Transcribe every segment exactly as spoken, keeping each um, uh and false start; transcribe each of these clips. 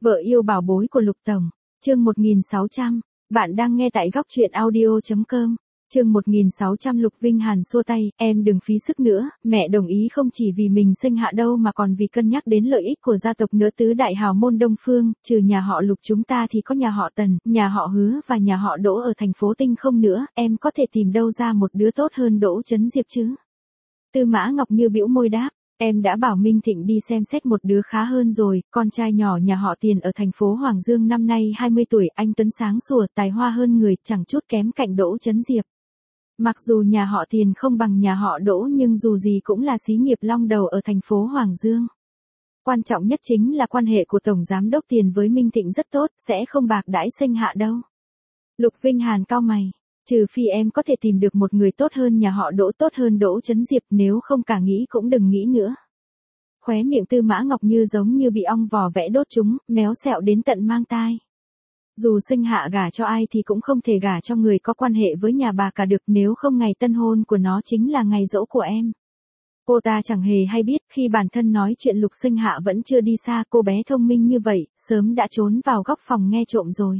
Vợ yêu bảo bối của Lục Tổng, chương một nghìn sáu trăm, bạn đang nghe tại góc truyện audio chấm com, chương một nghìn sáu trăm. Lục Vinh Hàn xua tay, em đừng phí sức nữa, mẹ đồng ý không chỉ vì mình sinh hạ đâu mà còn vì cân nhắc đến lợi ích của gia tộc nữa. Tứ đại hào môn Đông Phương, trừ nhà họ Lục chúng ta thì có nhà họ Tần, nhà họ Hứa và nhà họ Đỗ ở thành phố Tinh không nữa, em có thể tìm đâu ra một đứa tốt hơn Đỗ Chấn Diệp chứ? Tư Mã Ngọc Như bĩu môi đáp. Em đã bảo Minh Thịnh đi xem xét một đứa khá hơn rồi, con trai nhỏ nhà họ Tiền ở thành phố Hoàng Dương năm nay hai mươi tuổi, anh tuấn sáng sủa, tài hoa hơn người, chẳng chút kém cạnh Đỗ Chấn Diệp. Mặc dù nhà họ Tiền không bằng nhà họ Đỗ nhưng dù gì cũng là xí nghiệp long đầu ở thành phố Hoàng Dương. Quan trọng nhất chính là quan hệ của Tổng Giám đốc Tiền với Minh Thịnh rất tốt, sẽ không bạc đãi sinh hạ đâu. Lục Vinh Hàn cau mày. Trừ phi em có thể tìm được một người tốt hơn nhà họ Đỗ, tốt hơn Đỗ Chấn Diệp, nếu không cả nghĩ cũng đừng nghĩ nữa. Khóe miệng Tư Mã Ngọc Như giống như bị ong vò vẽ đốt trúng, méo xẹo đến tận mang tai. Dù sinh hạ gả cho ai thì cũng không thể gả cho người có quan hệ với nhà bà cả được, nếu không ngày tân hôn của nó chính là ngày giỗ của em. Cô ta chẳng hề hay biết, khi bản thân nói chuyện Lục sinh hạ vẫn chưa đi xa, cô bé thông minh như vậy, sớm đã trốn vào góc phòng nghe trộm rồi.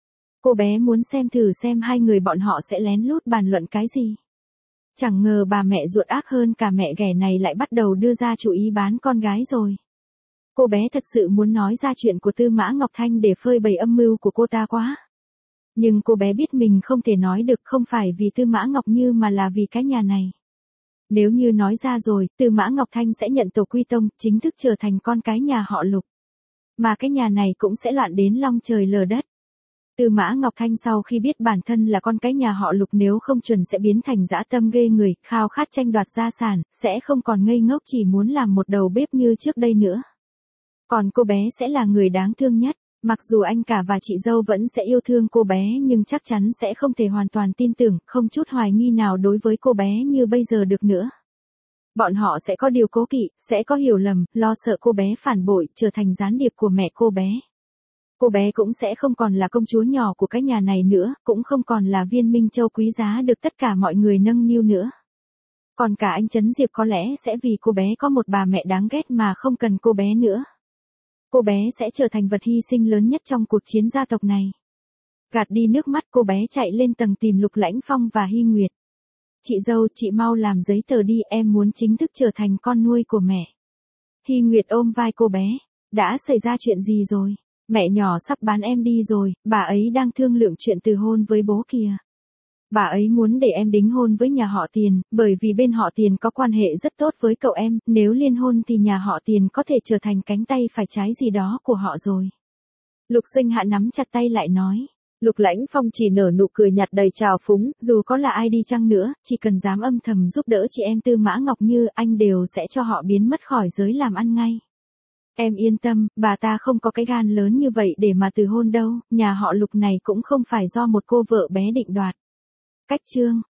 Cô bé muốn xem thử xem hai người bọn họ sẽ lén lút bàn luận cái gì. Chẳng ngờ bà mẹ ruột ác hơn cả mẹ ghẻ này lại bắt đầu đưa ra chủ ý bán con gái rồi. Cô bé thật sự muốn nói ra chuyện của Tư Mã Ngọc Thanh để phơi bày âm mưu của cô ta quá. Nhưng cô bé biết mình không thể nói được, không phải vì Tư Mã Ngọc Như mà là vì cái nhà này. Nếu như nói ra rồi, Tư Mã Ngọc Thanh sẽ nhận tổ quy tông, chính thức trở thành con cái nhà họ Lục. Mà cái nhà này cũng sẽ loạn đến long trời lở đất. Tư Mã Ngọc Thanh sau khi biết bản thân là con cái nhà họ Lục nếu không chuẩn sẽ biến thành dã tâm ghê người, khao khát tranh đoạt gia sản, sẽ không còn ngây ngốc chỉ muốn làm một đầu bếp như trước đây nữa. Còn cô bé sẽ là người đáng thương nhất, mặc dù anh cả và chị dâu vẫn sẽ yêu thương cô bé nhưng chắc chắn sẽ không thể hoàn toàn tin tưởng, không chút hoài nghi nào đối với cô bé như bây giờ được nữa. Bọn họ sẽ có điều cố kỵ, sẽ có hiểu lầm, lo sợ cô bé phản bội, trở thành gián điệp của mẹ cô bé. Cô bé cũng sẽ không còn là công chúa nhỏ của cái nhà này nữa, cũng không còn là viên minh châu quý giá được tất cả mọi người nâng niu nữa. Còn cả anh Chấn Diệp có lẽ sẽ vì cô bé có một bà mẹ đáng ghét mà không cần cô bé nữa. Cô bé sẽ trở thành vật hy sinh lớn nhất trong cuộc chiến gia tộc này. Gạt đi nước mắt, cô bé chạy lên tầng tìm Lục Lãnh Phong và Hy Nguyệt. Chị dâu, chị mau làm giấy tờ đi, em muốn chính thức trở thành con nuôi của mẹ. Hy Nguyệt ôm vai cô bé. Đã xảy ra chuyện gì rồi? Mẹ nhỏ sắp bán em đi rồi, bà ấy đang thương lượng chuyện từ hôn với bố kìa. Bà ấy muốn để em đính hôn với nhà họ Tiền, bởi vì bên họ Tiền có quan hệ rất tốt với cậu em, nếu liên hôn thì nhà họ Tiền có thể trở thành cánh tay phải trái gì đó của họ rồi. Lục Sinh Hạ nắm chặt tay lại nói. Lục Lãnh Phong chỉ nở nụ cười nhạt đầy trào phúng, dù có là ai đi chăng nữa, chỉ cần dám âm thầm giúp đỡ chị em Tư Mã Ngọc Như, anh đều sẽ cho họ biến mất khỏi giới làm ăn ngay. Em yên tâm, bà ta không có cái gan lớn như vậy để mà từ hôn đâu, nhà họ Lục này cũng không phải do một cô vợ bé định đoạt. Cách chương